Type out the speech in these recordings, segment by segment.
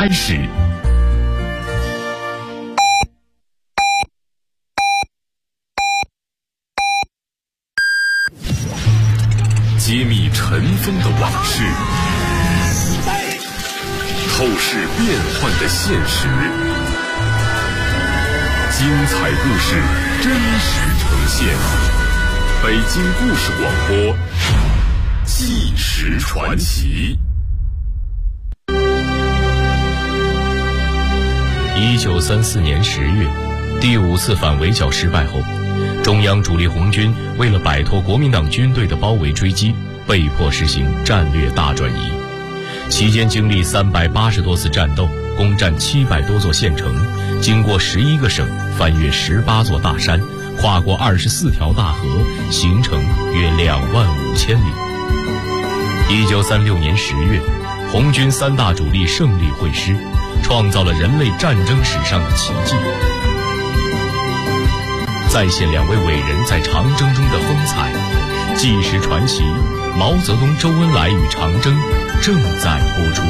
开始。揭秘尘封的往事，透视变幻的现实，精彩故事真实呈现。北京故事广播，纪实传奇。 1934年10月，第5次反围剿失败后，中央主力红军为了摆脱国民党军队的包围追击，被迫实行战略大转移。期间经历380多次战斗，攻占700多座县城，经过11个省，翻越18座大山，跨过24条大河，行程约25000里。1936年10月，红军3大主力胜利会师，创造了人类战争史上的奇迹。再现2位伟人在长征中的风采，纪实传奇毛泽东、周恩来与长征正在播出。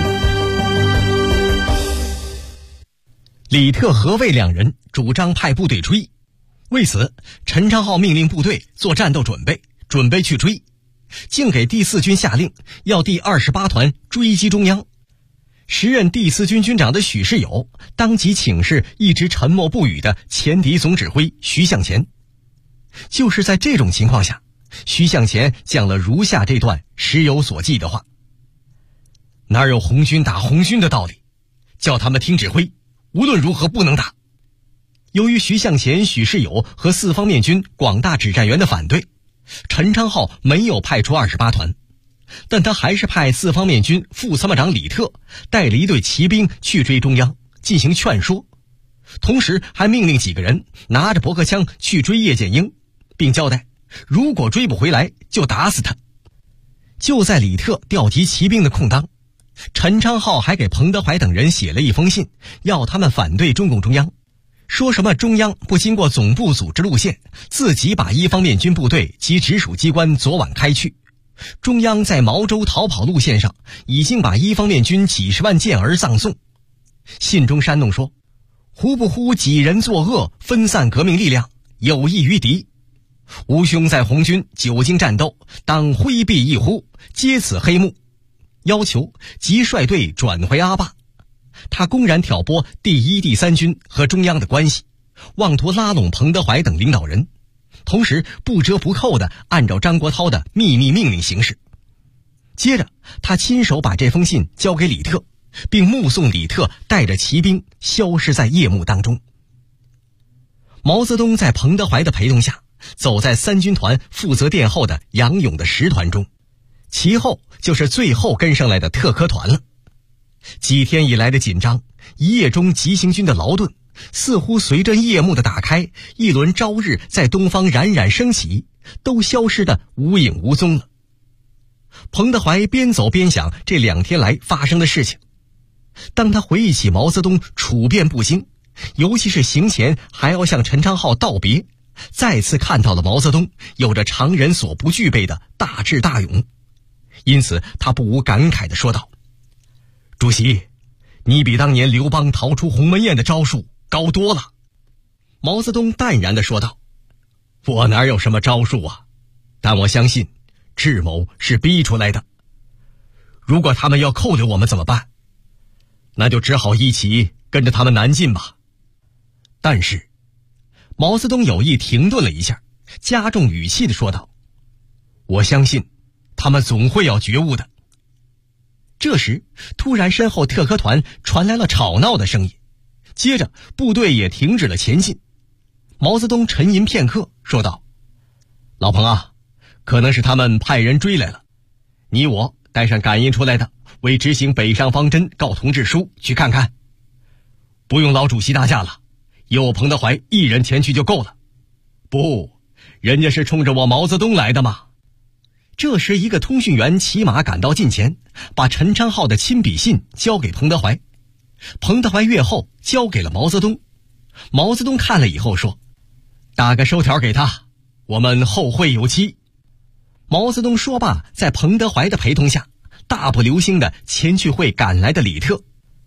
李特和魏两人主张派部队追，为此陈昌浩命令部队做战斗准备去追，竟给第4军下令要第28团追击中央。时任第4军军长的许世友当即请示一直沉默不语的前敌总指挥徐向前。就是在这种情况下，徐向前讲了如下这段时有所记的话：哪有红军打红军的道理，叫他们听指挥，无论如何不能打。由于徐向前、许世友和4方面军广大指战员的反对，陈昌浩没有派出28团，但他还是派4方面军副参谋长李特带了一队骑兵去追中央进行劝说，同时还命令几个人拿着驳壳枪去追叶剑英，并交代如果追不回来就打死他。就在李特调集骑兵的空当，陈昌浩还给彭德怀等人写了一封信，要他们反对中共中央，说什么中央不经过总部组织路线，自己把1方面军部队及直属机关昨晚开去。中央在毛州逃跑路线上已经把1方面军几10万健儿葬送。信中煽动说，胡不乎几人作恶，分散革命力量，有益于敌。吾兄在红军久经战斗，当挥臂一呼，接此黑幕，要求即率队转回阿坝。他公然挑拨第1、第3军和中央的关系，妄图拉拢彭德怀等领导人，同时不折不扣地按照张国焘的秘密命令行事。接着他亲手把这封信交给李特，并目送李特带着骑兵消失在夜幕当中。毛泽东在彭德怀的陪同下，走在3军团负责殿后的杨勇的10团中，其后就是最后跟上来的特科团了。几天以来的紧张，一夜中急行军的劳顿，似乎随着夜幕的打开，一轮朝日在东方冉冉升起，都消失得无影无踪了。彭德怀边走边想这2天来发生的事情。当他回忆起毛泽东处变不惊，尤其是行前还要向陈昌浩道别，再次看到了毛泽东有着常人所不具备的大智大勇，因此他不无感慨地说道：主席，你比当年刘邦逃出鸿门宴的招数高多了。毛泽东淡然地说道：我哪有什么招数啊，但我相信智谋是逼出来的。如果他们要扣留我们怎么办？那就只好一起跟着他们南进吧。但是毛泽东有意停顿了一下，加重语气地说道：我相信他们总会要觉悟的。这时突然身后特科团传来了吵闹的声音，接着部队也停止了前进。毛泽东沉吟片刻说道：老彭啊，可能是他们派人追来了，你我带上感应出来的，为执行北上方针告同志书去看看。不用老主席大驾了，有彭德怀一人前去就够了。不，人家是冲着我毛泽东来的嘛。这时一个通讯员骑马赶到近前，把陈昌浩的亲笔信交给彭德怀。彭德怀阅后交给了毛泽东。毛泽东看了以后说：打个收条给他，我们后会有期。毛泽东说罢，在彭德怀的陪同下，大步流星地前去会赶来的李特。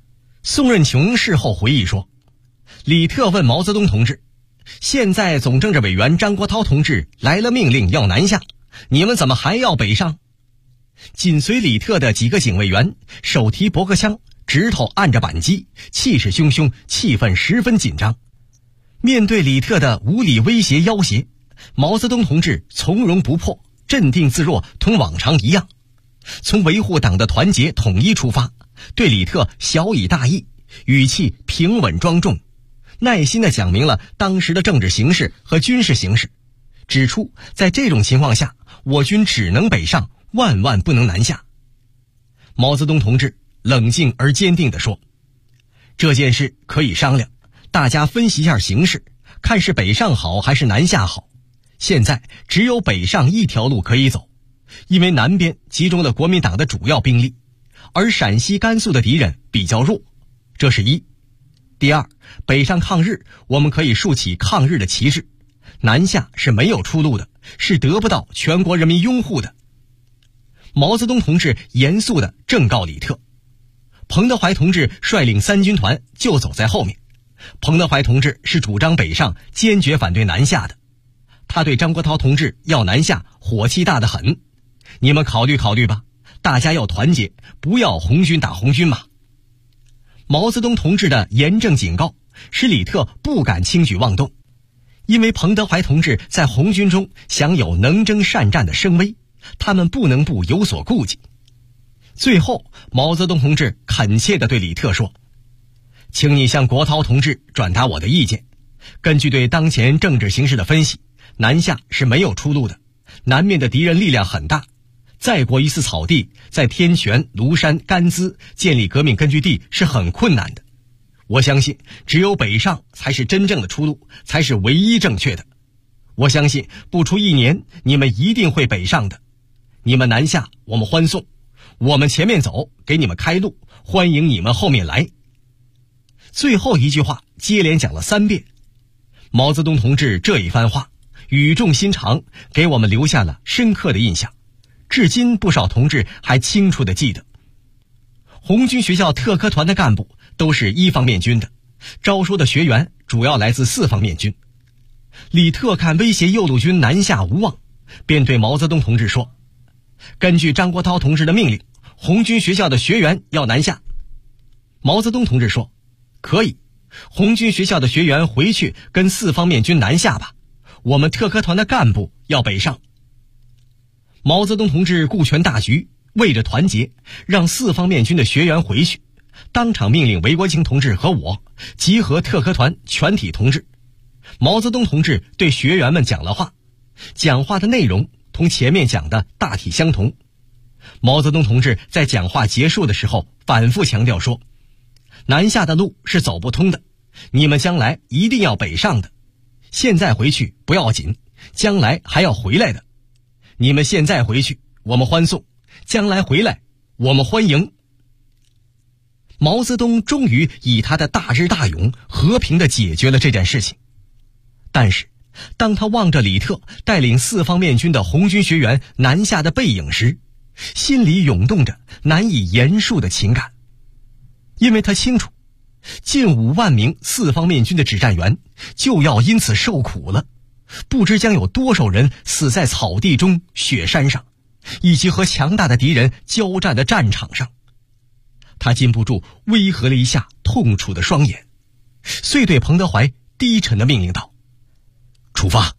宋任穷事后回忆说，李特问毛泽东同志，现在总政治委员张国焘同志来了命令要南下，你们怎么还要北上？紧随李特的几个警卫员手提驳壳枪，指头按着扳机，气势汹汹，气氛十分紧张。面对李特的无理威胁要挟，毛泽东同志从容不迫，镇定自若，同往常一样。从维护党的团结统一出发，对李特小以大义，语气平稳庄重，耐心地讲明了当时的政治形势和军事形势，指出在这种情况下，我军只能北上，万万不能南下。毛泽东同志冷静而坚定地说，这件事可以商量，大家分析一下形势，看是北上好还是南下好。现在只有北上一条路可以走，因为南边集中了国民党的主要兵力，而陕西甘肃的敌人比较弱，这是一。第二，北上抗日，我们可以竖起抗日的旗帜，南下是没有出路的，是得不到全国人民拥护的。毛泽东同志严肃地正告李特，彭德怀同志率领3军团就走在后面，彭德怀同志是主张北上，坚决反对南下的，他对张国焘同志要南下火气大得很，你们考虑考虑吧，大家要团结，不要红军打红军嘛。毛泽东同志的严正警告使李特不敢轻举妄动，因为彭德怀同志在红军中享有能征善战的声威，他们不能不有所顾忌。最后，毛泽东同志恳切地对李特说，请你向国焘同志转达我的意见，根据对当前政治形势的分析，南下是没有出路的，南面的敌人力量很大，再过一次草地，在天泉、庐山、甘孜建立革命根据地是很困难的。我相信只有北上才是真正的出路，才是唯一正确的。我相信不出1年，你们一定会北上的。你们南下，我们欢送，我们前面走，给你们开路，欢迎你们后面来。最后一句话接连讲了3遍。毛泽东同志这一番话语重心长，给我们留下了深刻的印象，至今不少同志还清楚地记得。红军学校特科团的干部都是1方面军的，招收的学员主要来自4方面军。李特看威胁右路军南下无望，便对毛泽东同志说，根据张国焘同志的命令，红军学校的学员要南下。毛泽东同志说，可以，红军学校的学员回去跟4方面军南下吧，我们特科团的干部要北上。毛泽东同志顾全大局，为着团结，让4方面军的学员回去，当场命令韦国清同志和我集合特科团全体同志。毛泽东同志对学员们讲了话，讲话的内容同前面讲的大体相同。毛泽东同志在讲话结束的时候反复强调说，南下的路是走不通的，你们将来一定要北上的，现在回去不要紧，将来还要回来的。你们现在回去，我们欢送；将来回来，我们欢迎。毛泽东终于以他的大智大勇和平地解决了这件事情。但是，当他望着李特带领4方面军的红军学员南下的背影时，心里涌动着难以言述的情感。因为他清楚，近5万名4方面军的指战员就要因此受苦了，不知将有多少人死在草地中、雪山上，以及和强大的敌人交战的战场上。他禁不住微合了一下痛楚的双眼，遂对彭德怀低沉地命令道，出发。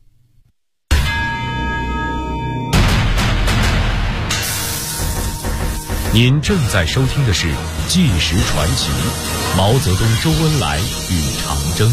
您正在收听的是《纪实传奇》，毛泽东、周恩来与长征。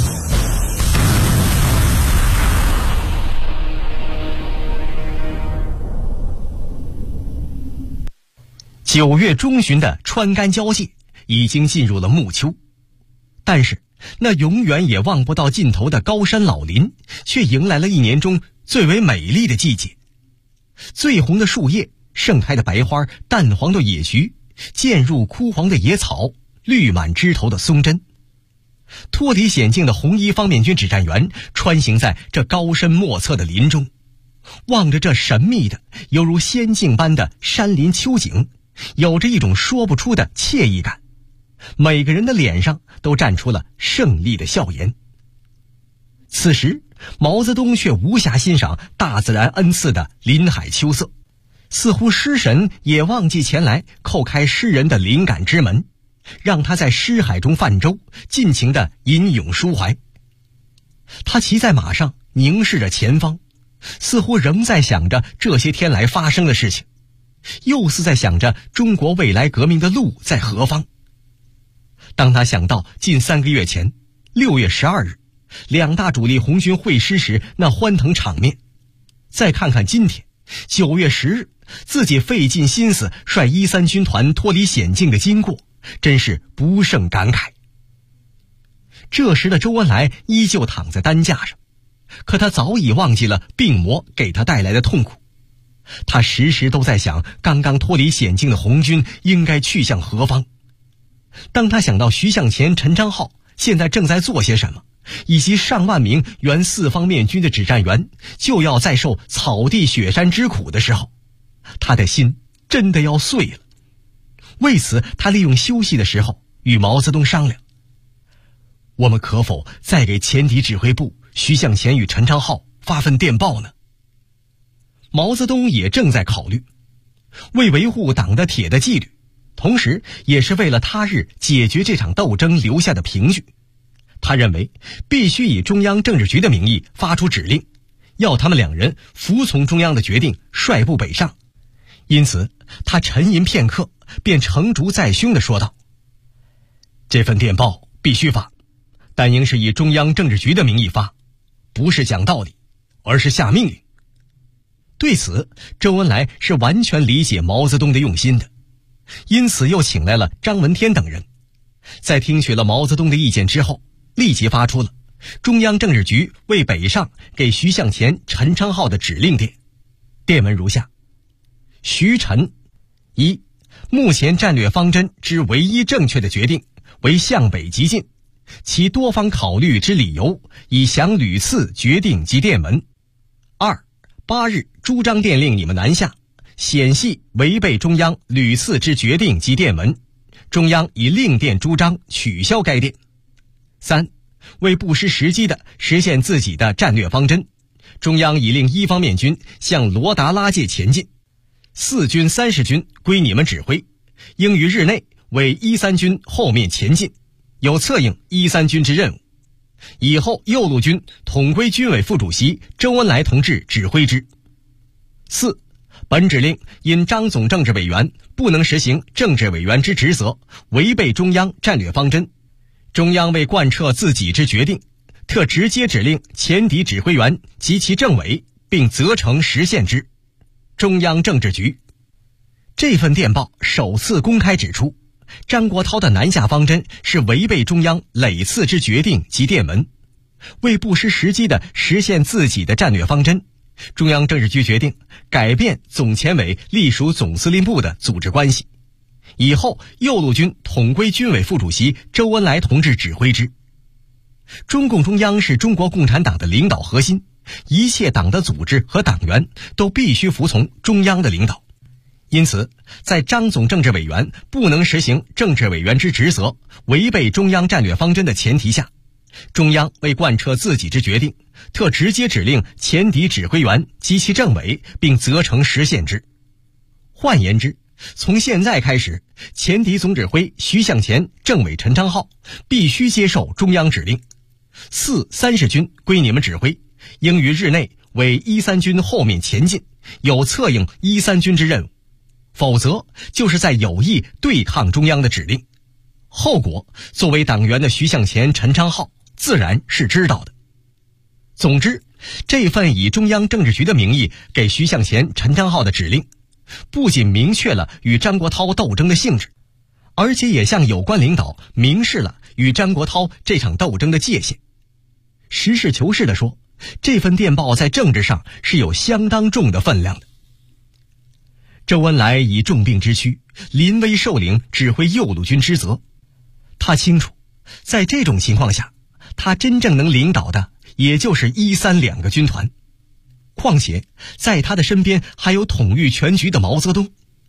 9月中旬的川甘交界已经进入了暮秋，但是那永远也望不到尽头的高山老林却迎来了1年中最为美丽的季节。最红的树叶，盛开的白花，淡黄的野菊，渐入枯黄的野草，绿满枝头的松针。脱离险境的红1方面军指战员穿行在这高深莫测的林中，望着这神秘的犹如仙境般的山林秋景，有着一种说不出的惬意感。 每个人的脸上都绽出了胜利的笑颜。此时毛泽东却无暇欣赏大自然恩赐的林海秋色，似乎诗神也忘记前来叩开诗人的灵感之门，让他在诗海中泛舟，尽情地吟咏抒怀。他骑在马上，凝视着前方，似乎仍在想着这些天来发生的事情，又似在想着中国未来革命的路在何方。当他想到近3个月前6月12日两大主力红军会师时那欢腾场面，再看看今天9月10日自己费尽心思率13军团脱离险境的经过，真是不胜感慨。这时的周恩来依旧躺在担架上，可他早已忘记了病魔给他带来的痛苦。他时时都在想刚刚脱离险境的红军应该去向何方。当他想到徐向前、陈昌浩现在正在做些什么，以及上万名原四方面军的指战员就要再受草地雪山之苦的时候，他的心真的要碎了。为此，他利用休息的时候与毛泽东商量，我们可否再给前敌指挥部徐向前与陈昌浩发份电报呢？毛泽东也正在考虑，为维护党的铁的纪律，同时也是为了他日解决这场斗争留下的凭据，他认为必须以中央政治局的名义发出指令，要他们2人服从中央的决定，率部北上。因此他沉吟片刻，便成竹在胸地说道，这份电报必须发，但应是以中央政治局的名义发，不是讲道理，而是下命令。对此，周恩来是完全理解毛泽东的用心的，因此又请来了张闻天等人，在听取了毛泽东的意见之后，立即发出了中央政治局为北上给徐向前、陈昌浩的指令电。电文如下：徐陈1，目前战略方针之唯一正确的决定为向北急进，其多方考虑之理由已详屡次决定及电文。2， 8日朱张电令你们南下，显系违背中央屡次之决定及电文，中央已令电朱张取消该电。3，为不失时机地实现自己的战略方针，中央已令一方面军向罗达拉界前进，4军30军归你们指挥，应于日内为13军后面前进，有策应13军之任务。以后右路军统归军委副主席周恩来同志指挥之。4，本指令因张总政治委员不能实行政治委员之职责，违背中央战略方针，中央为贯彻自己之决定，特直接指令前敌指挥员及其政委，并责成实现之。中央政治局。这份电报首次公开指出，张国焘的南下方针是违背中央累次之决定及电文，为不失时机地实现自己的战略方针，中央政治局决定改变总前委隶属总司令部的组织关系，以后右路军统归军委副主席周恩来同志指挥之。中共中央是中国共产党的领导核心，一切党的组织和党员都必须服从中央的领导。因此，在张总政治委员不能实行政治委员之职责，违背中央战略方针的前提下，中央为贯彻自己之决定，特直接指令前敌指挥员及其政委，并责成实现之。换言之，从现在开始，前敌总指挥徐向前、政委陈昌浩必须接受中央指令，4、30军归你们指挥，应于日内为13军后面前进，有策应13军之任务，否则就是在有意对抗中央的指令。后果，作为党员的徐向前、陈昌浩自然是知道的。总之，这份以中央政治局的名义给徐向前、陈昌浩的指令，不仅明确了与张国焘斗争的性质，而且也向有关领导明示了与张国焘这场斗争的界限。实事求是地说，这份电报在政治上是有相当重的分量的。周恩来以重病之躯，临危受领指挥右路军之责。他清楚，在这种情况下，他真正能领导的也就是13两个军团。况且，在他的身边还有统御全局的毛泽东。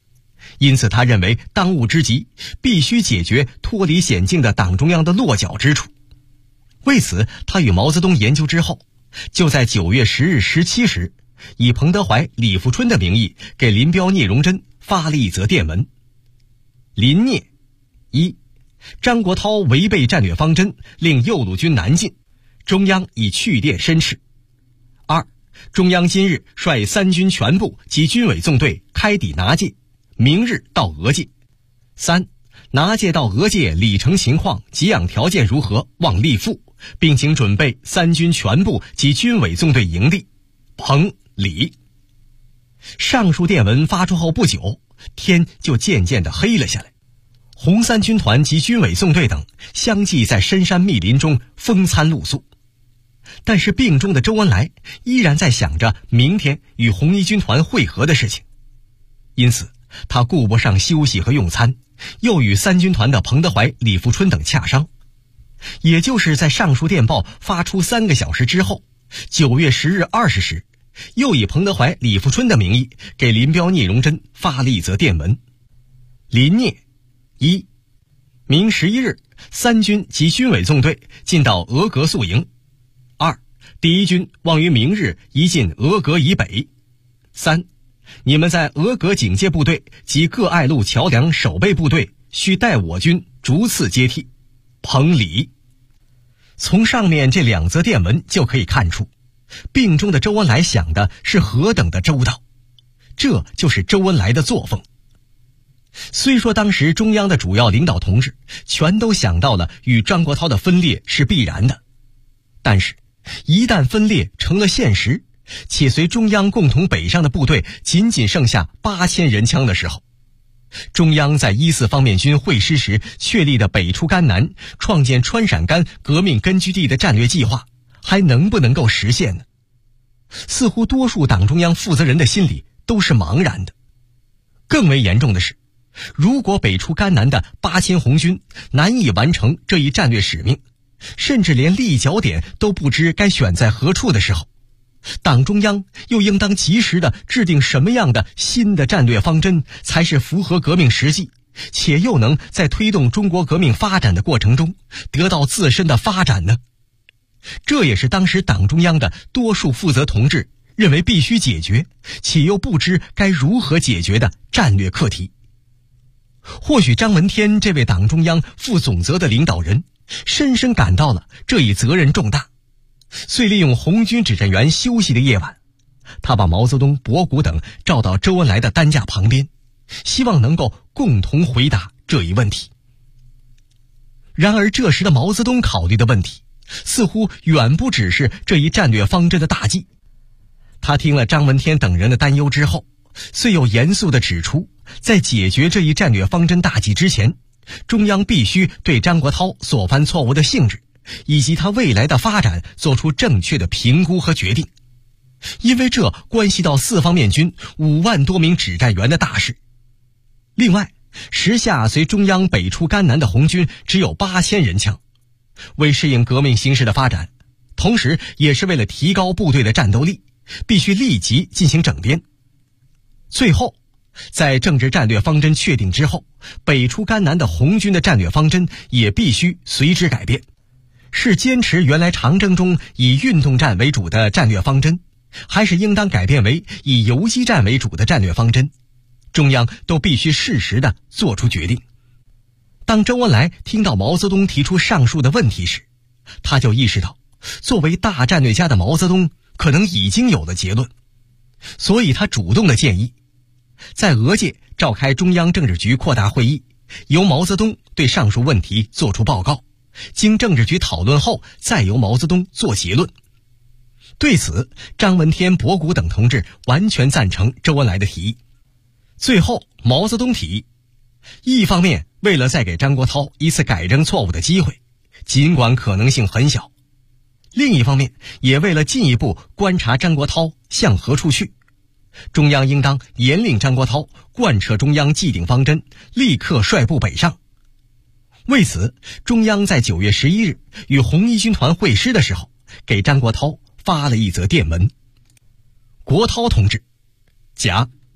因此他认为当务之急必须解决脱离险境的党中央的落脚之处。为此，他与毛泽东研究之后，就在9月10日17时，以彭德怀、李富春的名义给林彪、聂荣臻发了一则电文。林聂：一、张国焘违背战略方针，令右路军南进，中央已去电申斥。二、中央今日率3军全部及军委纵队开抵拿界，明日到俄界。三、拿界到俄界里程情况、给养条件如何，望立复，并请准备3军全部及军委纵队营地。彭、李。上述电文发出后不久，天就渐渐地黑了下来。红三军团及军委纵队等相继在深山密林中风餐露宿。但是病中的周恩来依然在想着明天与红一军团会合的事情，因此他顾不上休息和用餐，又与3军团的彭德怀、李富春等洽商。也就是在上述电报发出3个小时之后，9月10日20时，又以彭德怀、李富春的名义给林彪、聂荣臻发了一则电文。林聂：一、明11日3军及军委纵队进到俄格宿营。二、第一军望于明日移进俄格以北。三、你们在俄格警戒部队及各爱路桥梁守备部队需待我军逐次接替。彭、李。从上面这2则电文就可以看出，病中的周恩来想的是何等的周到，这就是周恩来的作风。虽说当时中央的主要领导同志全都想到了与张国焘的分裂是必然的，但是一旦分裂成了现实，且随中央共同北上的部队仅仅剩下8000人枪的时候，中央在14方面军会师时确立的北出甘南、创建川陕甘革命根据地的战略计划还能不能够实现呢？似乎多数党中央负责人的心里都是茫然的。更为严重的是，如果北出甘南的8000红军难以完成这一战略使命，甚至连立脚点都不知该选在何处的时候，党中央又应当及时地制定什么样的新的战略方针才是符合革命实际，且又能在推动中国革命发展的过程中得到自身的发展呢？这也是当时党中央的多数负责同志认为必须解决，且又不知该如何解决的战略课题。或许张闻天这位党中央负总责的领导人深深感到了这一责任重大，遂利用红军指战员休息的夜晚，他把毛泽东、博古等召到周恩来的担架旁边，希望能够共同回答这一问题。然而这时的毛泽东考虑的问题似乎远不只是这一战略方针的大计。他听了张闻天等人的担忧之后，遂又严肃地指出，在解决这一战略方针大计之前，中央必须对张国焘所犯错误的性质以及他未来的发展做出正确的评估和决定，因为这关系到4方面军5万多名指战员的大事。另外，时下随中央北出甘南的红军只有8000人枪，为适应革命形势的发展，同时也是为了提高部队的战斗力，必须立即进行整编。最后，在政治战略方针确定之后，北出甘南的红军的战略方针也必须随之改变，是坚持原来长征中以运动战为主的战略方针，还是应当改变为以游击战为主的战略方针，中央都必须适时地做出决定。当周恩来听到毛泽东提出上述的问题时，他就意识到作为大战略家的毛泽东可能已经有了结论，所以他主动地建议在俄界召开中央政治局扩大会议，由毛泽东对上述问题作出报告，经政治局讨论后再由毛泽东做结论。对此，张闻天、博古等同志完全赞成周恩来的提议。最后，毛泽东提议，一方面为了再给张国焘一次改正错误的机会，尽管可能性很小；另一方面，也为了进一步观察张国焘向何处去，中央应当严令张国焘贯彻中央既定方针，立刻率部北上。为此，中央在9月11日与红一军团会师的时候，给张国焘发了一则电文。国焘同志，甲，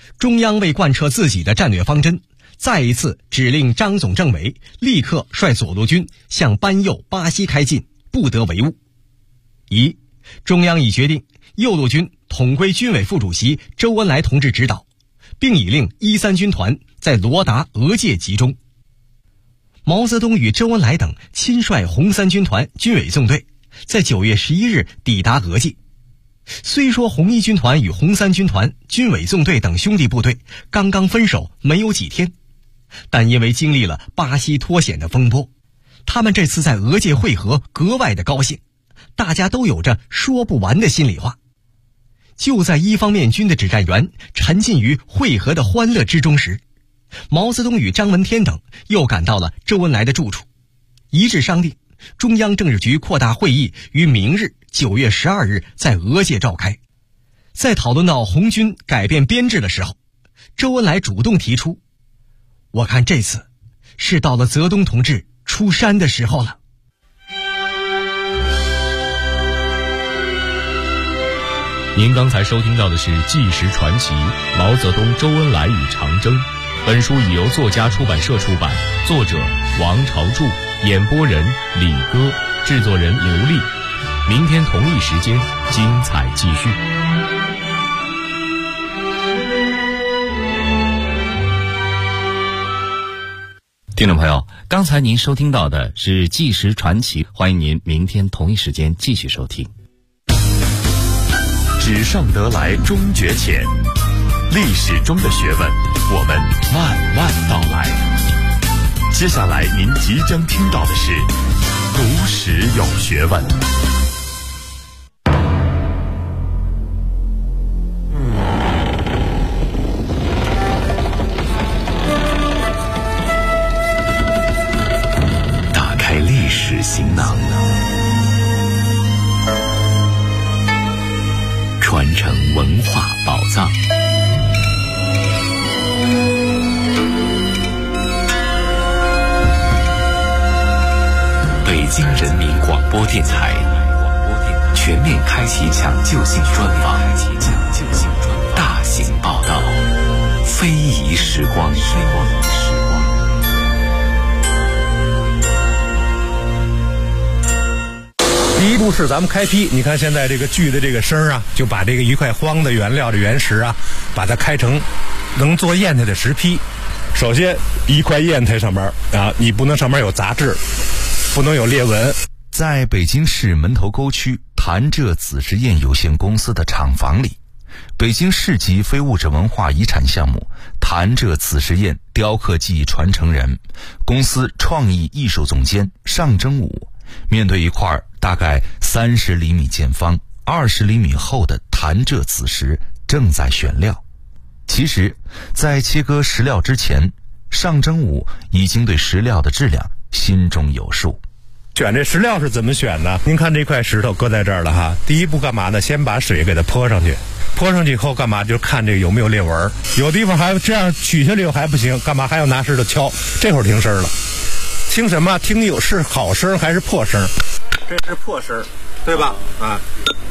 中央为贯彻自己的战略方针，再一次指令张总政委立刻率左路军向班右、巴西开进，不得为误。一，中央已决定右路军统归军委副主席周恩来同志指导，并已令1、3军团在罗达、俄界集中。毛泽东与周恩来等亲率红3军团军委纵队在9月11日抵达俄界。虽说红1军团与红3军团军委纵队等兄弟部队刚刚分手没有几天，但因为经历了巴西脱险的风波，他们这次在俄界会合格外的高兴，大家都有着说不完的心里话。就在一方面军的指战员沉浸于会合的欢乐之中时，毛泽东与张闻天等又赶到了周恩来的住处，一致商定中央政治局扩大会议于明日9月12日在俄界召开。在讨论到红军改变编制的时候，周恩来主动提出，我看这次是到了泽东同志出山的时候了。 您刚才收听到的是《纪实传奇：毛泽东、周恩来与长征》。本书已由作家出版社出版，作者王朝柱，演播人李歌，制作人刘丽。明天同一时间，精彩继续。 听众朋友，刚才您收听到的是《纪实传奇》，欢迎您明天同一时间继续收听。 纸上得来终觉浅，历史中的学问，我们慢慢道来。接下来您即将听到的是读史有学问。打开历史行囊，传承文化宝藏。北京人民广播电台全面开启抢救性专访，大型报道，非遗时光。 第一步是咱们开坯，你看现在这个锯的这个声啊，就把这个一块荒的原料的原石啊，把它开成能做砚台的石坯。首先一块砚台上面啊，你不能上面有杂质，不能有裂纹。 在北京市门头沟区潭柘紫石砚有限公司的厂房里，北京市级非物质文化遗产项目潭柘紫石砚雕刻技艺传承人、公司创意艺术总监尚征武面对一块大概30厘米见方、20厘米厚的潭柘紫石，正在选料。其实，在切割石料之前，尚征武已经对石料的质量心中有数。 选这石料是怎么选呢？您看这块石头搁在这儿了哈，第一步干嘛呢？先把水给它泼上去，泼上去以后干嘛？就看这个有没有裂纹，有地方还这样取下来又还不行，干嘛还要拿石头敲？这会儿听声了，听什么？听有是好声还是破声？这是破声，对吧？啊，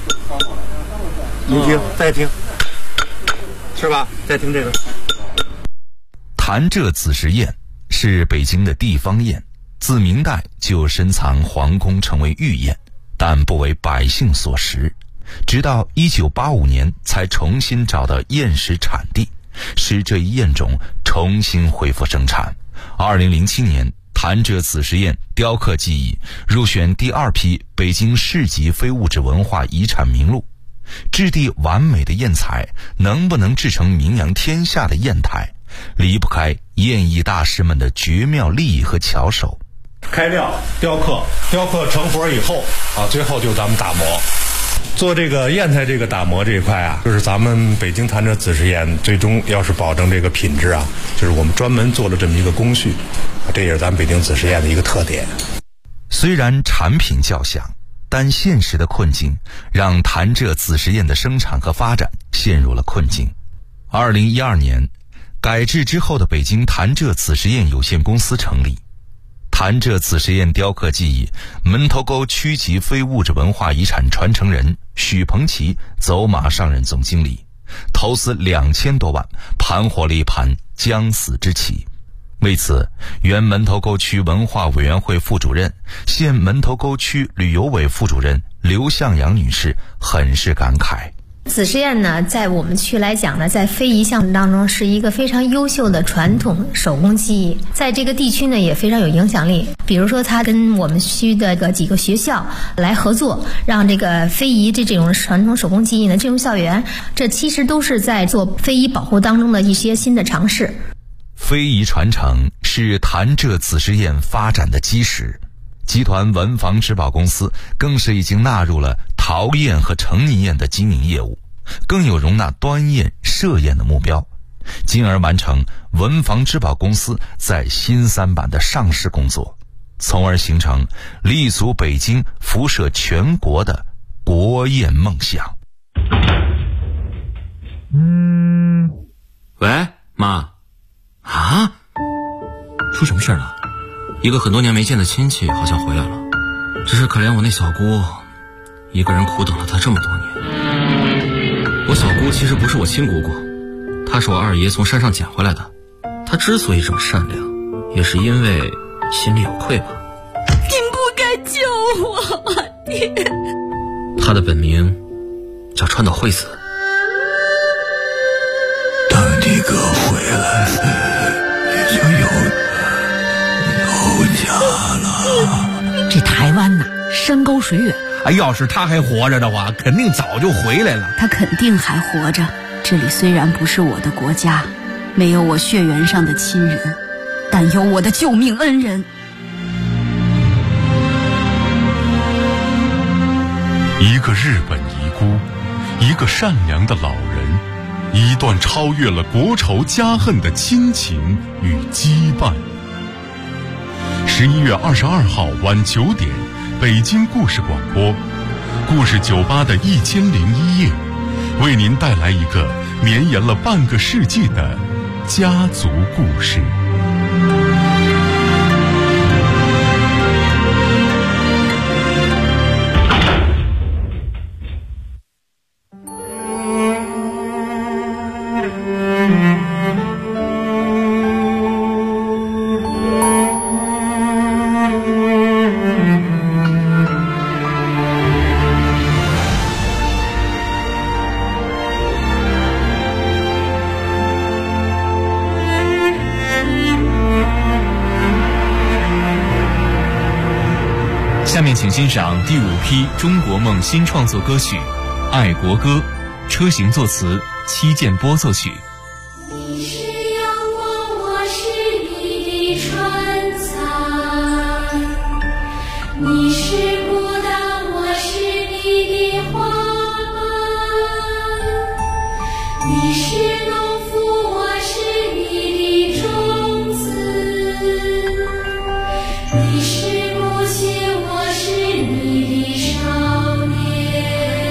您听，再听，是吧？再听这个。 潭柘紫石砚是北京的地方砚，自明代就深藏皇宫，成为御砚，但不为百姓所食。直到1985年才重新找到砚石产地，使这一砚种重新恢复生产。2007年，潭柘紫石砚雕刻技艺入选第2批北京市级非物质文化遗产名录。质地完美的砚材能不能制成名扬天下的砚台，离不开砚艺大师们的绝妙技艺和巧手。 开料、雕刻成活以后啊，最后就咱们打磨。做这个砚台这个打磨这一块啊，就是咱们北京潭柘紫石砚最终要是保证这个品质啊，就是我们专门做了这么一个工序，这也是咱们北京紫石砚的一个特点。 虽然产品较响，但现实的困境让潭柘紫石砚的生产和发展陷入了困境。2012年，改制之后的北京潭柘紫石砚有限公司成立。潭柘紫石砚雕刻技艺门头沟区级非物质文化遗产传承人许鹏奇走马上任总经理， 投资2000多万，盘活了一盘将死之棋。为此，原门头沟区文化委员会副主任、现门头沟区旅游委副主任刘向阳女士很是感慨。 紫石宴呢，在我们区来讲呢，在非遗项目当中是一个非常优秀的传统手工技艺，在这个地区呢也非常有影响力。比如说，他跟我们区的几个学校来合作，让这个非遗这种传统手工技艺呢进入校园，这其实都是在做非遗保护当中的一些新的尝试。 非遗传承是潭柘紫石宴发展的基石，集团文房织宝公司更是已经纳入了陶宴和成泥宴的经营业务，更有容纳端宴、设宴的目标，进而完成文房织宝公司在新三板的上市工作，从而形成立足北京、辐射全国的国宴梦想。 喂，妈。啊？出什么事了？一个很多年没见的亲戚好像回来了，只是可怜我那小姑一个人苦等了他这么多年。我小姑其实不是我亲姑姑，她是我二爷从山上捡回来的。她之所以这么善良，也是因为心里有愧吧。 您不该救我，爹。 她的本名叫川岛惠子。 等你哥回来，你就有家了。 这台湾呐，山高水远。 要是他还活着的话，肯定早就回来了。 他肯定还活着。这里虽然不是我的国家，没有我血缘上的亲人，但有我的救命恩人。 一个日本遗孤，一个善良的老人，一段超越了国仇家恨的亲情与羁绊。11月22号晚9点，北京故事广播，故事酒吧的1001夜，为您带来一个绵延了半个世纪的家族故事。 下面请欣赏第5批中国梦新创作歌曲《爱国歌》，车行作词，戚建波作曲。 你是阳光，我是你的春彩；你是孤单，我是你的花瓣；你是农夫，我是你的种子；你是母亲，我是你的少年；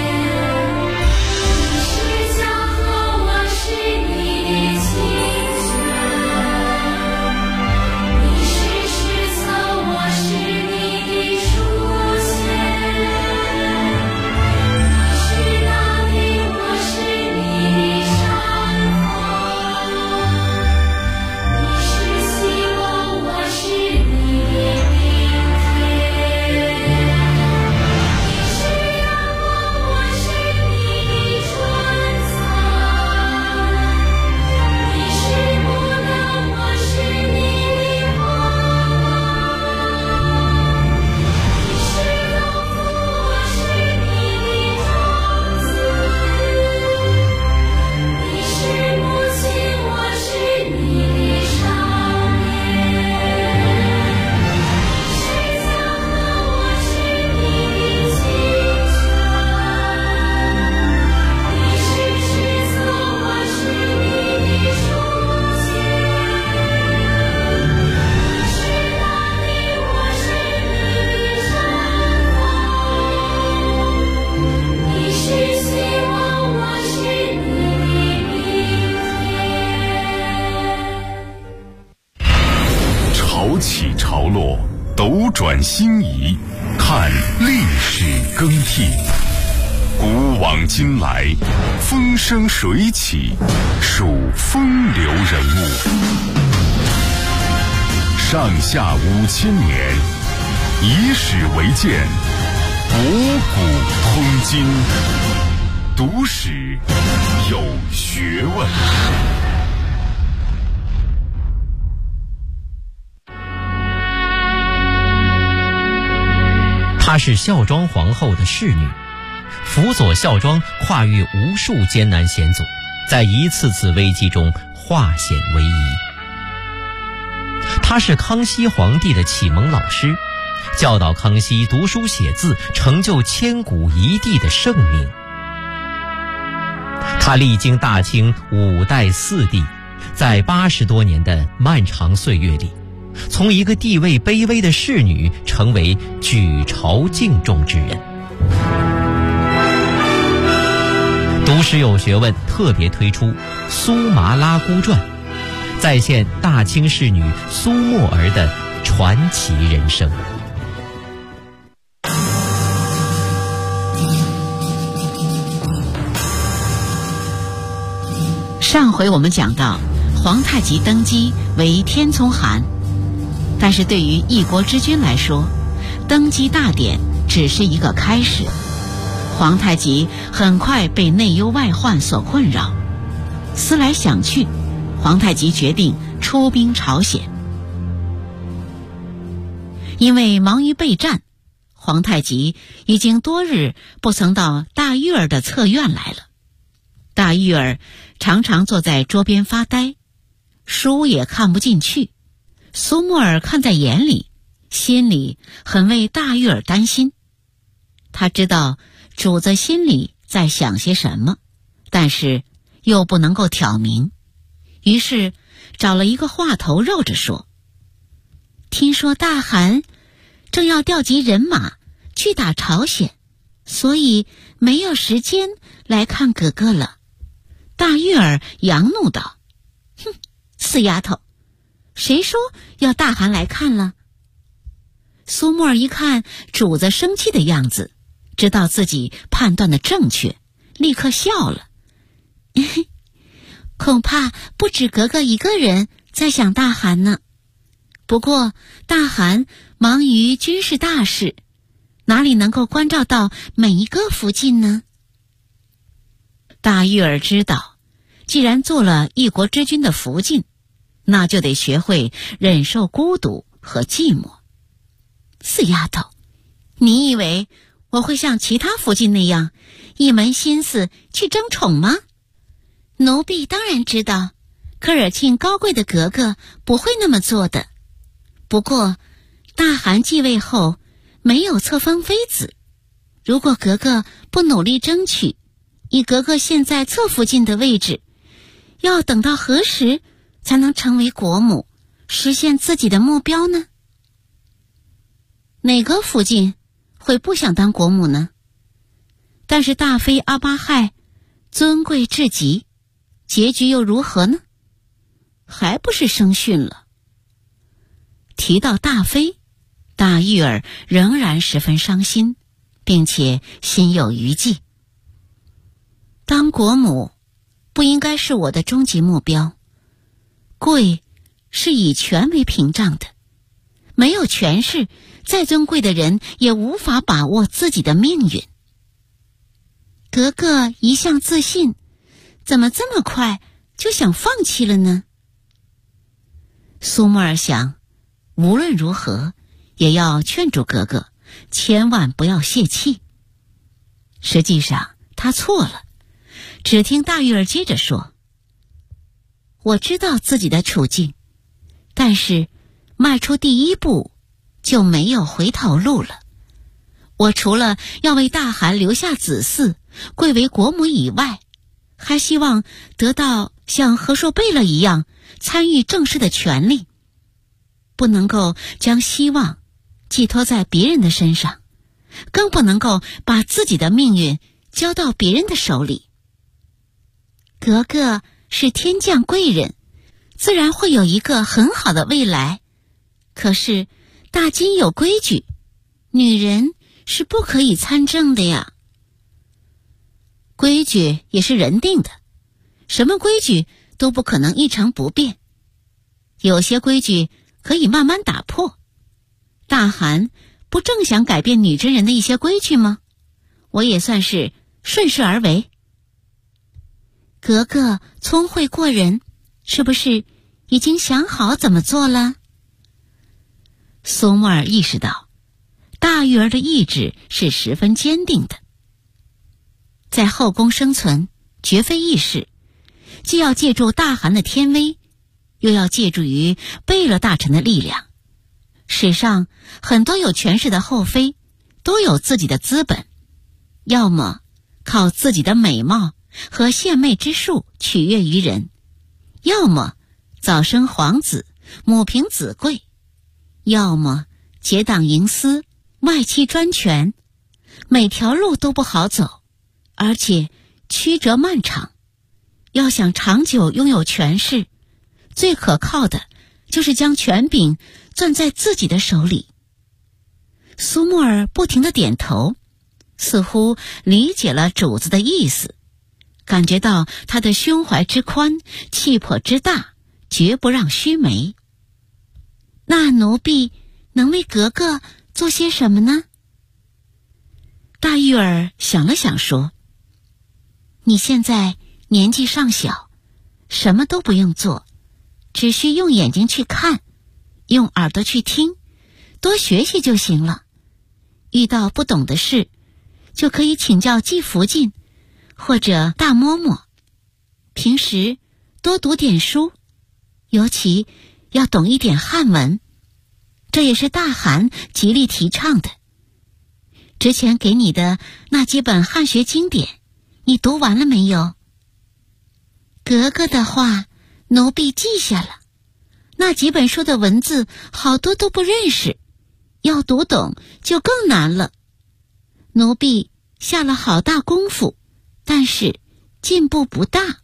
你是江河，我是你的清泉；你是石头，我是你的书签；你是大地，我是你的山峰；你是希望，我是你的明天。你是阳光，我是你的春彩；你是孤单，我是你的花瓣；你是农夫，我是你的种子；你是母亲，我是你的少年；你是江河，我是你的清泉；你是石头，我是你的书签；你是大地，我是你的山峰；你是希望，我是你的明天。 潮起潮落，斗转星移，看历史更替。 古往今来，风生水起，数风流人物。上下5000年，以史为鉴，博古通今，读史有学问。 她是孝庄皇后的侍女，辅佐孝庄跨越无数艰难险阻，在一次次危机中化险为夷。她是康熙皇帝的启蒙老师，教导康熙读书写字，成就千古一帝的盛名。她历经大清5代4帝，在80多年的漫长岁月里，从一个地位卑微的侍女成为举朝敬重之人。读史有学问特别推出《苏麻拉姑传》，再现大清侍女苏沫儿的传奇人生。 上回我们讲到，皇太极登基为天聪汗，但是对于一国之君来说，登基大典只是一个开始。皇太极很快被内忧外患所困扰，思来想去，皇太极决定出兵朝鲜。因为忙于备战，皇太极已经多日不曾到大玉儿的侧院来了。大玉儿常常坐在桌边发呆，书也看不进去。苏沫儿看在眼里，心里很为大玉儿担心。他知道主子心里在想些什么，但是又不能够挑明，于是找了一个话头绕着说：听说大汗正要调集人马去打朝鲜，所以没有时间来看哥哥了。大玉儿扬怒道：哼，死丫头，谁说要大汗来看了？苏沫儿一看主子生气的样子，知道自己判断的正确，立刻笑了。恐怕不止格格一个人在想大汗呢。不过大汗忙于军事大事，哪里能够关照到每一个福晋呢？大玉儿知道，既然做了一国之君的福晋，那就得学会忍受孤独和寂寞。死丫头，你以为我会像其他福晋那样一门心思去争宠吗？奴婢当然知道，科尔沁高贵的格格不会那么做的。不过大汗继位后没有册封妃子，如果格格不努力争取，以格格现在侧福晋的位置，要等到何时才能成为国母，实现自己的目标呢？哪个福晋会不想当国母呢？但是大妃阿巴亥尊贵至极，结局又如何呢？还不是生训了。提到大妃，大玉儿仍然十分伤心，并且心有余悸。当国母不应该是我的终极目标，贵是以权为屏障的，没有权势，再尊贵的人也无法把握自己的命运。格格一向自信，怎么这么快就想放弃了呢？苏沫儿想，无论如何也要劝住格格，千万不要泄气。实际上他错了，只听大玉儿接着说：我知道自己的处境，但是迈出第一步就没有回头路了。我除了要为大汗留下子嗣，贵为国母以外，还希望得到像和硕贝勒一样参与政事的权利，不能够将希望寄托在别人的身上，更不能够把自己的命运交到别人的手里。格格是天降贵人，自然会有一个很好的未来，可是大金有规矩，女人是不可以参政的呀。 规矩也是人定的，什么规矩都不可能一成不变。有些规矩可以慢慢打破。大汗不正想改变女真人的一些规矩吗？我也算是顺势而为。格格聪慧过人，是不是已经想好怎么做了？苏沫儿意识到，大玉儿的意志是十分坚定的。在后宫生存，绝非易事，既要借助大汗的天威，又要借助于贝勒大臣的力量。史上很多有权势的后妃都有自己的资本，要么靠自己的美貌和献媚之术取悦于人，要么早生皇子，母凭子贵，要么结党营私，外戚专权，每条路都不好走，而且曲折漫长。要想长久拥有权势，最可靠的就是将权柄攥在自己的手里。苏沫儿不停地点头，似乎理解了主子的意思，感觉到他的胸怀之宽，气魄之大，绝不让须眉。那奴婢能为格格做些什么呢？大玉儿想了想说，你现在年纪尚小，什么都不用做，只需用眼睛去看，用耳朵去听，多学习就行了。遇到不懂的事，就可以请教季福晋或者大嬷嬷。平时多读点书，尤其要懂一点汉文，这也是大汗极力提倡的。之前给你的那几本汉学经典，你读完了没有？格格的话，奴婢记下了。那几本书的文字好多都不认识，要读懂就更难了。奴婢下了好大功夫，但是进步不大。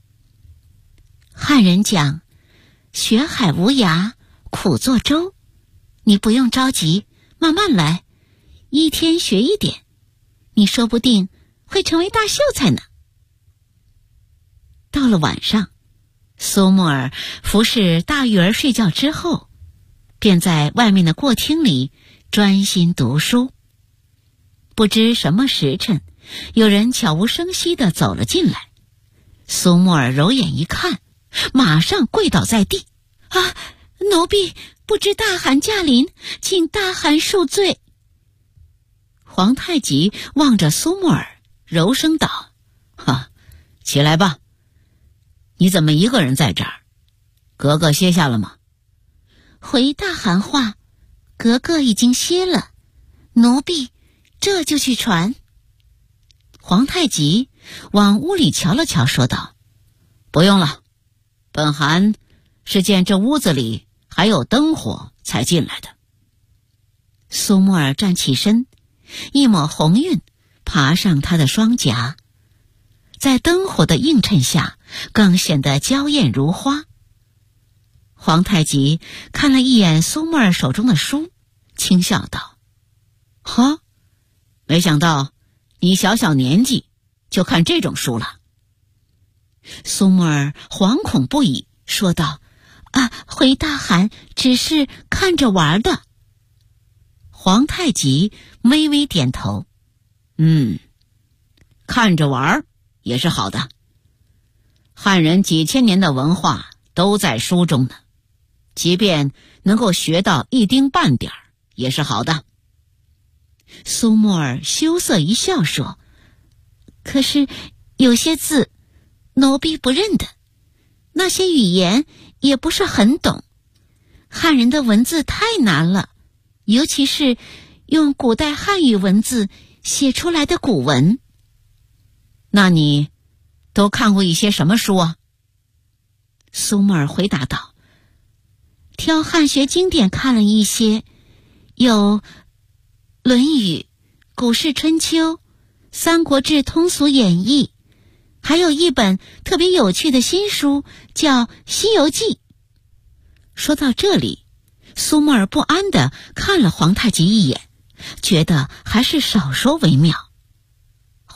汉人讲，学海无涯，苦作舟。你不用着急，慢慢来，一天学一点，你说不定会成为大秀才呢。到了晚上，苏沫儿服侍大玉儿睡觉之后，便在外面的过厅里专心读书。不知什么时辰，有人悄无声息地走了进来。苏沫儿揉眼一看，马上跪倒在地。啊，奴婢不知大汗驾临，请大汗恕罪。皇太极望着苏沫儿，柔声道：哈，起来吧。你怎么一个人在这儿？格格歇下了吗？回大汗话，格格已经歇了，奴婢这就去传。皇太极往屋里瞧了瞧，说道：不用了，本汗是见这屋子里还有灯火才进来的。苏沫儿站起身，一抹红晕爬上他的双颊，在灯火的映衬下更显得娇艳如花。皇太极看了一眼苏沫儿手中的书，轻笑道：哈，没想到你小小年纪就看这种书了。苏沫儿惶恐不已，说道：啊，回大汗只是看着玩的。皇太极微微点头，看着玩也是好的。汉人几千年的文化都在书中呢，即便能够学到一丁半点也是好的。苏沫儿羞涩一笑说：可是有些字奴婢不认得，那些语言也不是很懂，汉人的文字太难了，尤其是用古代汉语文字写出来的古文。那你都看过一些什么书啊？苏沫儿回答道：挑汉学经典看了一些，有《论语》、《古事春秋》、《三国志通俗演义》，还有一本特别有趣的新书叫《西游记》。说到这里，苏沫儿不安地看了皇太极一眼，觉得还是少说为妙。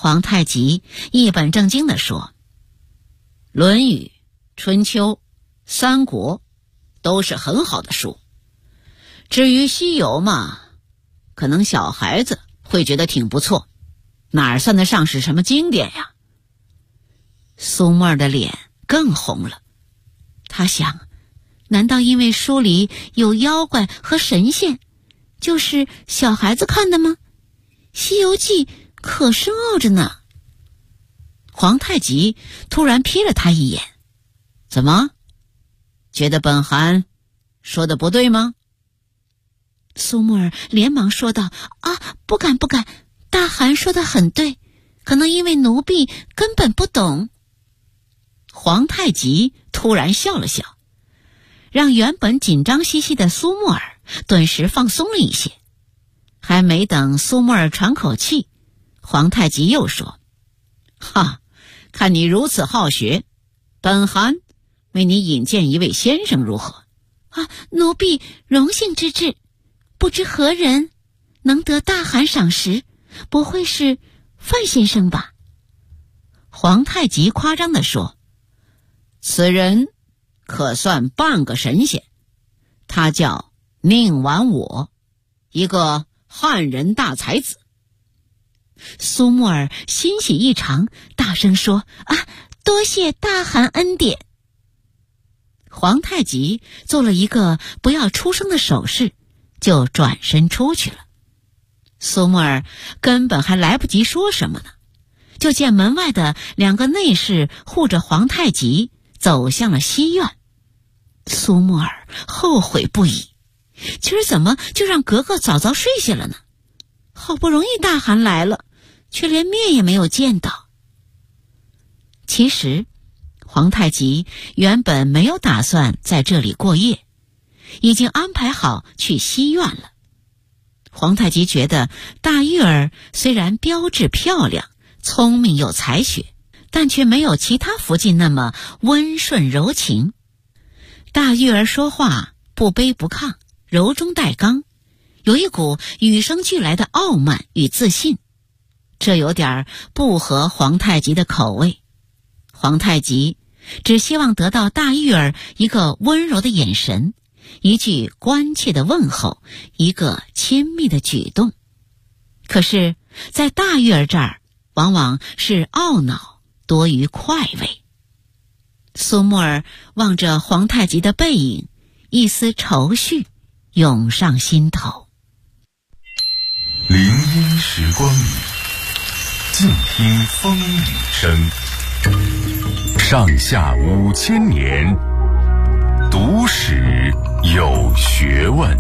皇太极一本正经地说：“《论语》《春秋》《三国》都是很好的书，至于《西游》嘛，可能小孩子会觉得挺不错，哪算得上是什么经典呀？”苏沫儿的脸更红了，他想，难道因为书里有妖怪和神仙，就是小孩子看的吗？《西游记》可深奥着呢。皇太极突然瞥了他一眼：“怎么，觉得本寒说的不对吗？”苏沫儿连忙说道：“啊，不敢，大汗说的很对，可能因为奴婢根本不懂。”皇太极突然笑了笑，让原本紧张兮兮的苏沫儿顿时放松了一些。还没等苏沫儿喘口气，皇太极又说：“哈，看你如此好学，本寒为你引荐一位先生如何？”“啊，奴婢荣幸之至，不知何人能得大汗赏识，不会是范先生吧？”皇太极夸张地说：“此人可算半个神仙，他叫宁完我，一个汉人大才子。”苏沫儿欣喜异常，大声说：“啊，多谢大汗恩典。”皇太极做了一个不要出声的手势，就转身出去了。苏沫儿根本还来不及说什么呢，就见门外的两个内侍护着皇太极走向了西院。苏沫儿后悔不已，今儿怎么就让格格早早睡下了呢？好不容易大汗来了，却连面也没有见到。其实皇太极原本没有打算在这里过夜，已经安排好去西院了。皇太极觉得大玉儿虽然标致漂亮，聪明有才学，但却没有其他福晋那么温顺柔情。大玉儿说话不卑不亢，柔中带刚，有一股与生俱来的傲慢与自信，这有点不合皇太极的口味。皇太极只希望得到大玉儿一个温柔的眼神，一句关切的问候，一个亲密的举动。可是在大玉儿这儿，往往是懊恼多于快慰。苏沫儿望着皇太极的背影，一丝愁绪涌上心头。 林荫时光里，静听风雨声。上下5000年，读史有学问。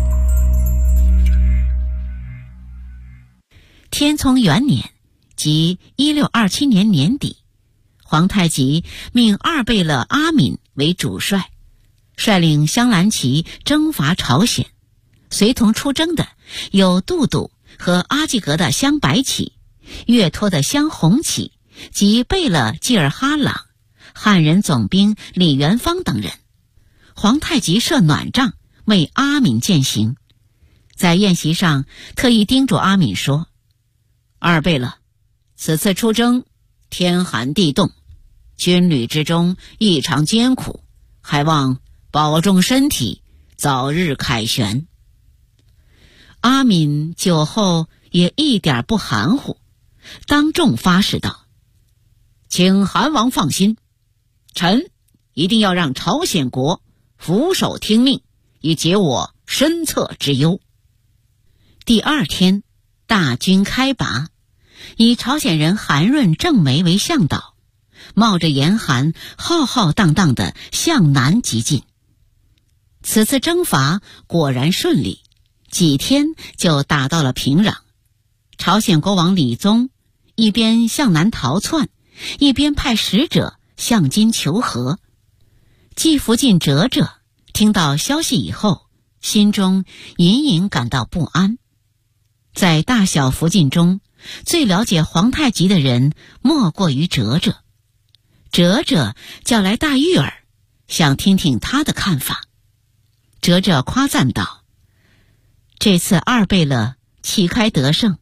天聪元年，即1627年年底，皇太极命二贝勒阿敏为主帅，率领镶蓝旗征伐朝鲜。随同出征的有杜度和阿济格的镶白旗，岳托的镶红旗及贝勒济尔哈朗、汉人总兵李元芳等人。皇太极设暖帐为阿敏饯行，在宴席上特意叮嘱阿敏说：“二贝勒，此次出征，天寒地冻，军旅之中异常艰苦，还望保重身体，早日凯旋。”阿敏酒后也一点不含糊，当众发誓道：“请韩王放心，臣一定要让朝鲜国俯首听命，以解我身侧之忧。”第二天，大军开拔，以朝鲜人韩润、郑梅为向导，冒着严寒，浩浩荡荡地向南急进。此次征伐果然顺利，几天就打到了平壤。朝鲜国王李宗一边向南逃窜，一边派使者向金求和。季福晋哲者听到消息以后，心中隐隐感到不安。在大小福晋中，最了解皇太极的人莫过于哲者。哲者叫来大玉儿，想听听他的看法。哲者夸赞道：“这次二贝勒旗开得胜，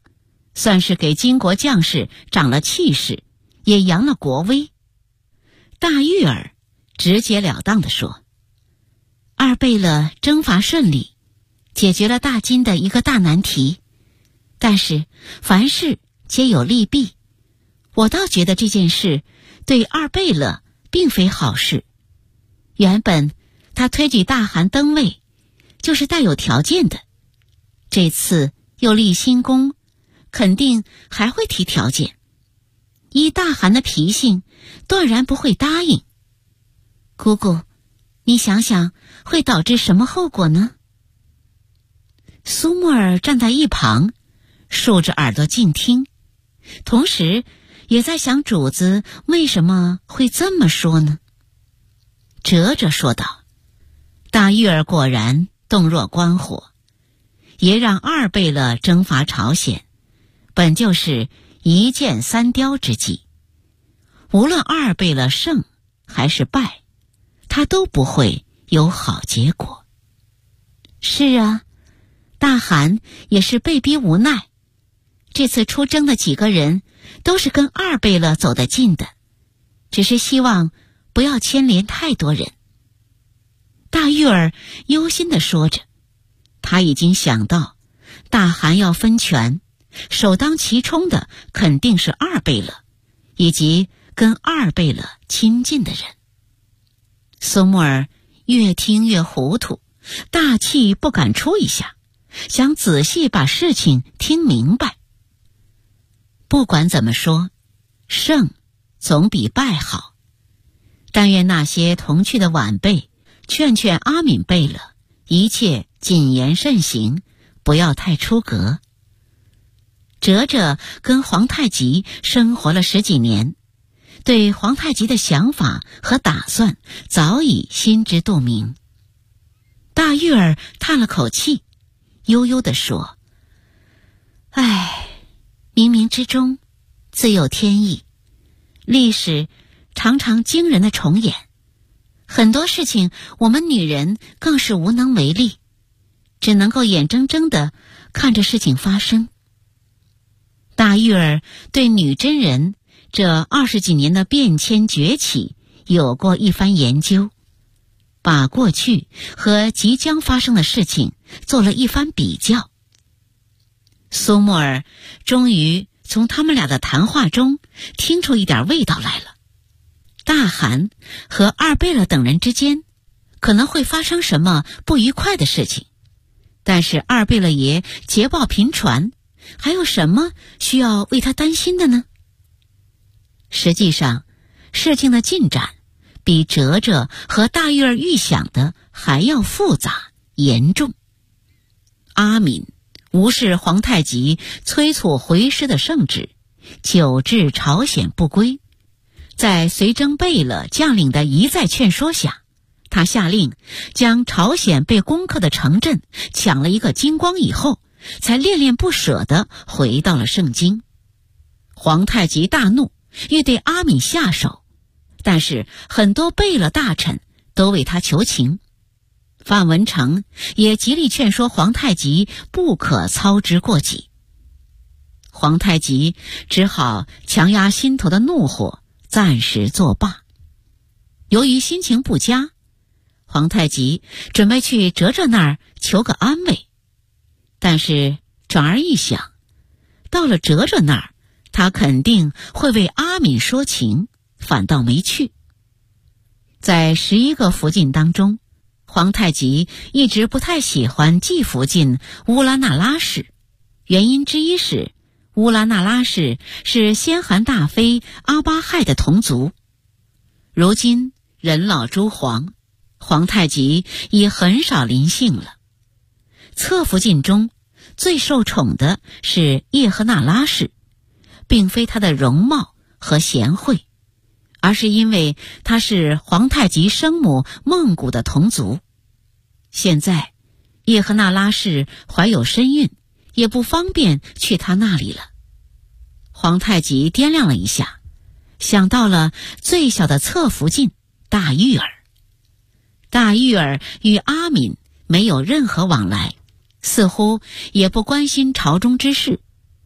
算是给金国将士长了气势，也扬了国威。大玉儿直截了当地说，二贝勒征伐顺利，解决了大金的一个大难题，但是凡事皆有利弊，我倒觉得这件事对二贝勒并非好事。原本他推举大汗登位就是带有条件的，这次又立新功，肯定还会提条件。依大汗的脾性，断然不会答应。姑姑，你想想会导致什么后果呢？苏沫儿站在一旁，竖着耳朵静听，同时也在想主子为什么会这么说呢？哲哲说道，大玉儿果然洞若观火，也让二贝勒征伐朝鲜，本就是一箭三雕之计。无论二贝勒胜还是败，他都不会有好结果。是啊，大汗也是被逼无奈，这次出征的几个人都是跟二贝勒走得近的，只是希望不要牵连太多人。大玉儿忧心地说着，他已经想到大汗要分权，首当其冲的肯定是二贝勒以及跟二贝勒亲近的人。苏沫儿越听越糊涂，大气不敢出一下，想仔细把事情听明白。不管怎么说，胜总比败好。但愿那些同去的晚辈劝劝阿敏贝勒，一切谨言慎行，不要太出格。哲哲跟皇太极生活了10几年，对皇太极的想法和打算早已心知肚明。大玉儿叹了口气，悠悠地说，唉，冥冥之中自有天意，历史常常惊人的重演，很多事情我们女人更是无能为力，只能够眼睁睁地看着事情发生。大玉儿对女真人这20几年的变迁崛起有过一番研究，把过去和即将发生的事情做了一番比较。苏沫儿终于从他们俩的谈话中听出一点味道来了。大汗和二贝勒等人之间可能会发生什么不愉快的事情，但是二贝勒爷捷报频传，还有什么需要为他担心的呢？实际上，事情的进展比哲哲和大玉儿预想的还要复杂严重。阿敏无视皇太极催促回师的圣旨，久至朝鲜不归。在随征贝勒将领的一再劝说下，他下令将朝鲜被攻克的城镇抢了一个精光以后，才恋恋不舍地回到了盛京。皇太极大怒，欲对阿敏下手，但是很多贝勒大臣都为他求情。范文成也极力劝说皇太极不可操之过急。皇太极只好强压心头的怒火，暂时作罢。由于心情不佳，皇太极准备去哲哲那儿求个安慰，但是转而一想，到了哲哲那儿，他肯定会为阿敏说情，反倒没去。在11个福晋当中，皇太极一直不太喜欢继福晋乌拉那拉氏，原因之一是乌拉那拉氏是先汗大妃阿巴亥的同族。如今人老珠黄，皇太极已很少临幸了。侧福晋中最受宠的是叶赫那拉氏，并非她的容貌和贤惠，而是因为她是皇太极生母孟古的同族。现在叶赫那拉氏怀有身孕，也不方便去她那里了。皇太极掂量了一下，想到了最小的侧福晋大玉儿。大玉儿与阿敏没有任何往来，似乎也不关心朝中之事。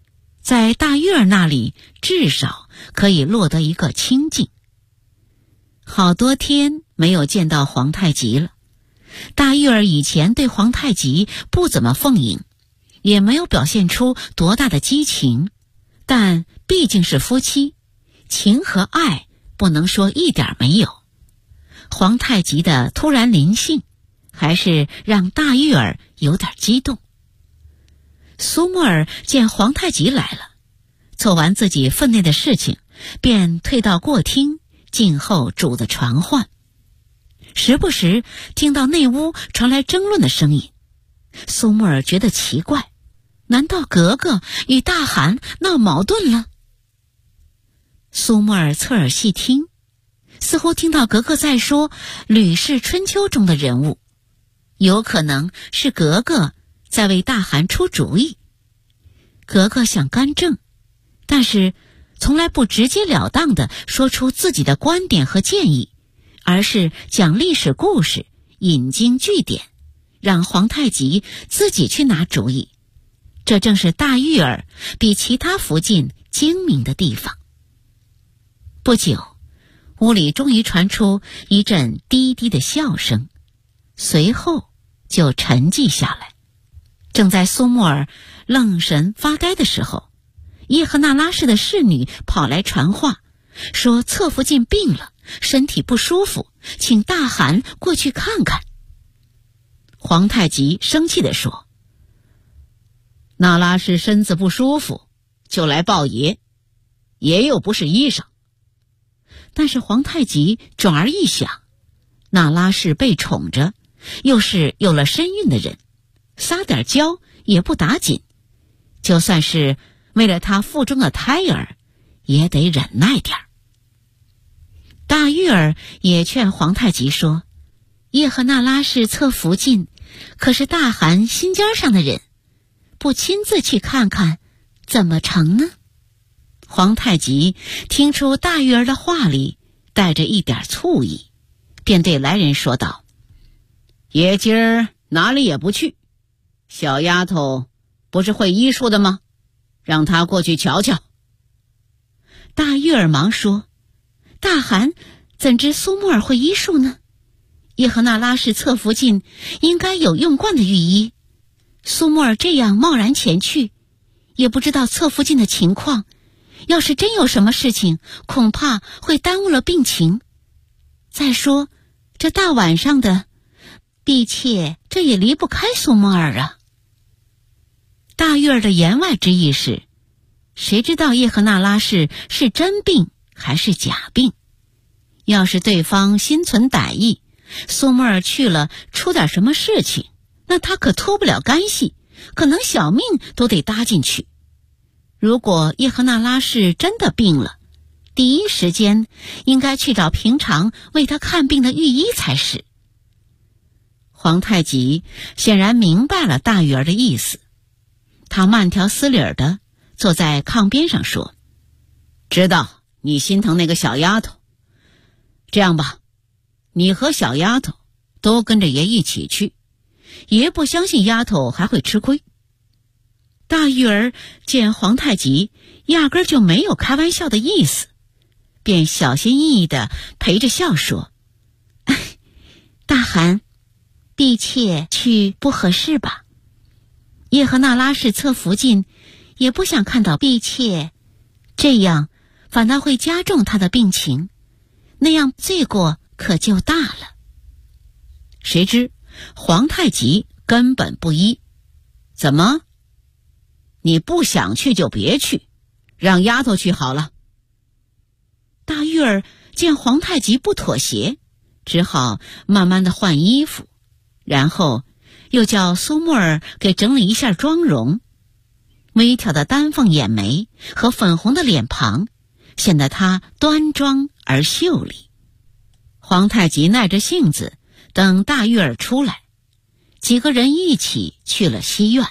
在大玉儿那里至少可以落得一个清静。好多天没有见到皇太极了。大玉儿以前对皇太极不怎么奉迎，也没有表现出多大的激情，但毕竟是夫妻，情和爱不能说一点没有。皇太极的突然临幸，还是让大玉儿有点激动。苏沫儿见皇太极来了，做完自己分内的事情，便退到过厅静候主子传唤。时不时听到内屋传来争论的声音，苏沫儿觉得奇怪，难道格格与大汗闹矛盾了？苏沫儿侧耳细听，似乎听到格格在说《吕氏春秋》中的人物，有可能是格格在为大汗出主意。格格想干政，但是从来不直截了当地说出自己的观点和建议，而是讲历史故事，引经据典，让皇太极自己去拿主意。这正是大玉儿比其他福晋精明的地方。不久，屋里终于传出一阵低低的笑声，随后就沉寂下来。正在苏沫儿愣神发呆的时候，叶赫那拉氏的侍女跑来传话，说侧福晋病了，身体不舒服，请大汗过去看看。皇太极生气地说：“那拉氏身子不舒服，就来报爷，爷又不是医生。”但是皇太极转而一想，那拉氏被宠着，又是有了身孕的人，撒点娇也不打紧，就算是为了他腹中的胎儿，也得忍耐点儿。大玉儿也劝皇太极说：“叶赫那拉氏侧福晋，可是大汗心尖上的人，不亲自去看看，怎么成呢？”皇太极听出大玉儿的话里带着一点醋意，便对来人说道：“爷今儿哪里也不去，小丫头不是会医术的吗？让她过去瞧瞧。”大玉儿忙说：“大汗怎知苏沫儿会医术呢？叶赫那拉氏侧福晋应该有用惯的御医，苏沫儿这样贸然前去，也不知道侧福晋的情况，要是真有什么事情，恐怕会耽误了病情。再说这大晚上的，婢妾这也离不开苏沫儿啊。”大玉儿的言外之意是，谁知道叶赫那拉氏是真病还是假病？要是对方心存歹意，苏沫儿去了出点什么事情，那他可脱不了干系，可能小命都得搭进去。如果叶赫那拉氏真的病了，第一时间应该去找平常为他看病的御医才是。皇太极显然明白了大玉儿的意思，他慢条斯理的坐在炕边上说：“知道你心疼那个小丫头，这样吧，你和小丫头都跟着爷一起去，爷不相信丫头还会吃亏。”大玉儿见皇太极压根儿就没有开玩笑的意思，便小心翼翼地陪着笑说：“大汗，婢妾去不合适吧？叶赫那拉氏侧福晋，也不想看到婢妾，这样反倒会加重他的病情，那样罪过可就大了。”谁知皇太极根本不依：“怎么？你不想去就别去，让丫头去好了。”大玉儿见皇太极不妥协，只好慢慢的换衣服，然后又叫苏沫儿给整理一下妆容。微挑的丹凤眼眉和粉红的脸庞，显得她端庄而秀丽。皇太极耐着性子等大玉儿出来，几个人一起去了西院。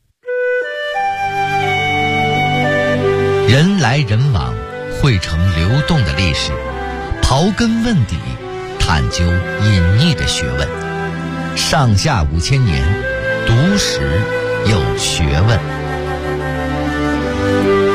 人来人往，汇成流动的历史，刨根问底，探究隐匿的学问。上下5000年，读史有学问。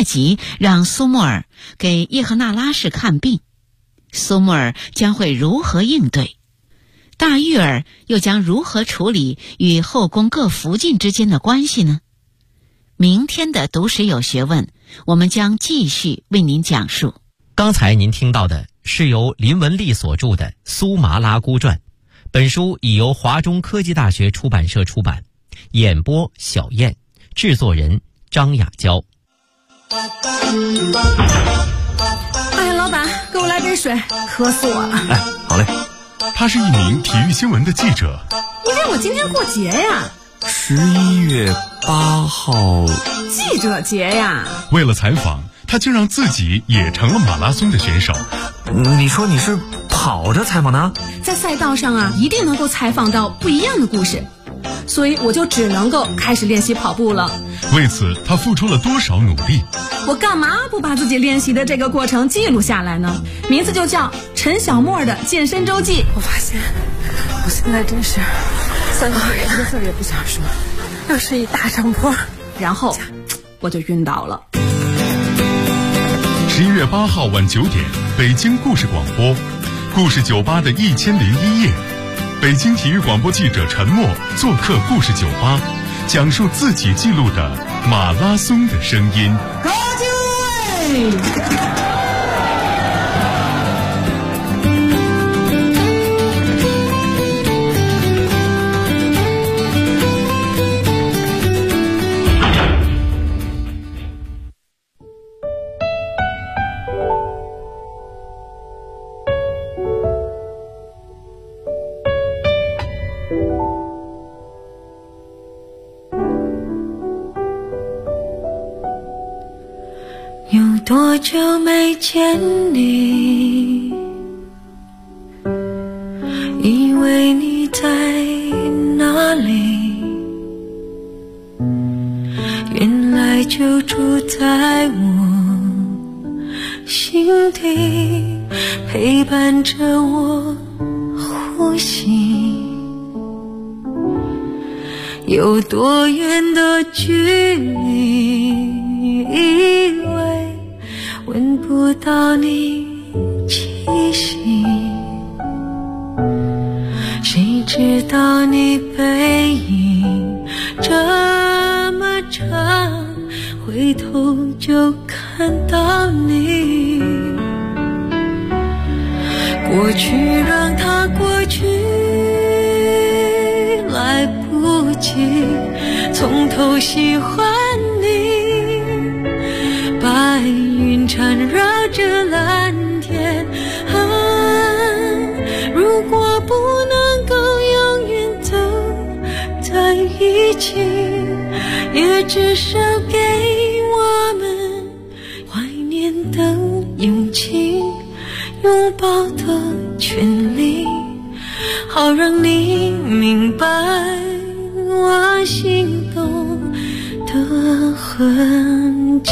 太极让苏沫尔给叶赫那拉氏看病，苏沫尔将会如何应对？大玉儿又将如何处理与后宫各福晋之间的关系呢？明天的读史有学问，我们将继续为您讲述。 刚才您听到的是由林文丽所著的《苏麻拉姑传》，本书已由华中科技大学出版社出版，演播小燕，制作人张雅娇。 哎呀，老板，给我来杯水，渴死我了。 哎，好嘞。他是一名体育新闻的记者。 因为我今天过节呀。 11月8号， 记者节呀。 为了采访，他竟让自己也成了马拉松的选手。 你说你是跑着采访的？ 在赛道上啊，一定能够采访到不一样的故事，所以我就只能够开始练习跑步了。 为此，他付出了多少努力？ 我干嘛不把自己练习的这个过程记录下来呢？名字就叫陈小沫的健身周记。我发现我现在真是3个月一个字也不想说，又是一大上坡，然后我就晕倒了。 11月8号晚9点，北京故事广播，故事酒吧的1001夜，北京体育广播记者陈默做客故事酒吧，讲述自己记录的马拉松的声音。 高就位。 多久没见你，以为你在哪里，原来就住在我心底，陪伴着我呼吸。有多远的距离，以为闻不到你气息，谁知道你背影这么长，回头就看到你。过去让它过去，来不及从头喜欢你。白云缠绕着蓝天，如果不能够永远走在一起，也至少给我们怀念的勇气，拥抱的权利，好让你明白我心动的痕迹。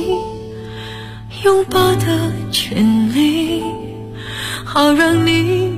拥抱的权利，好让你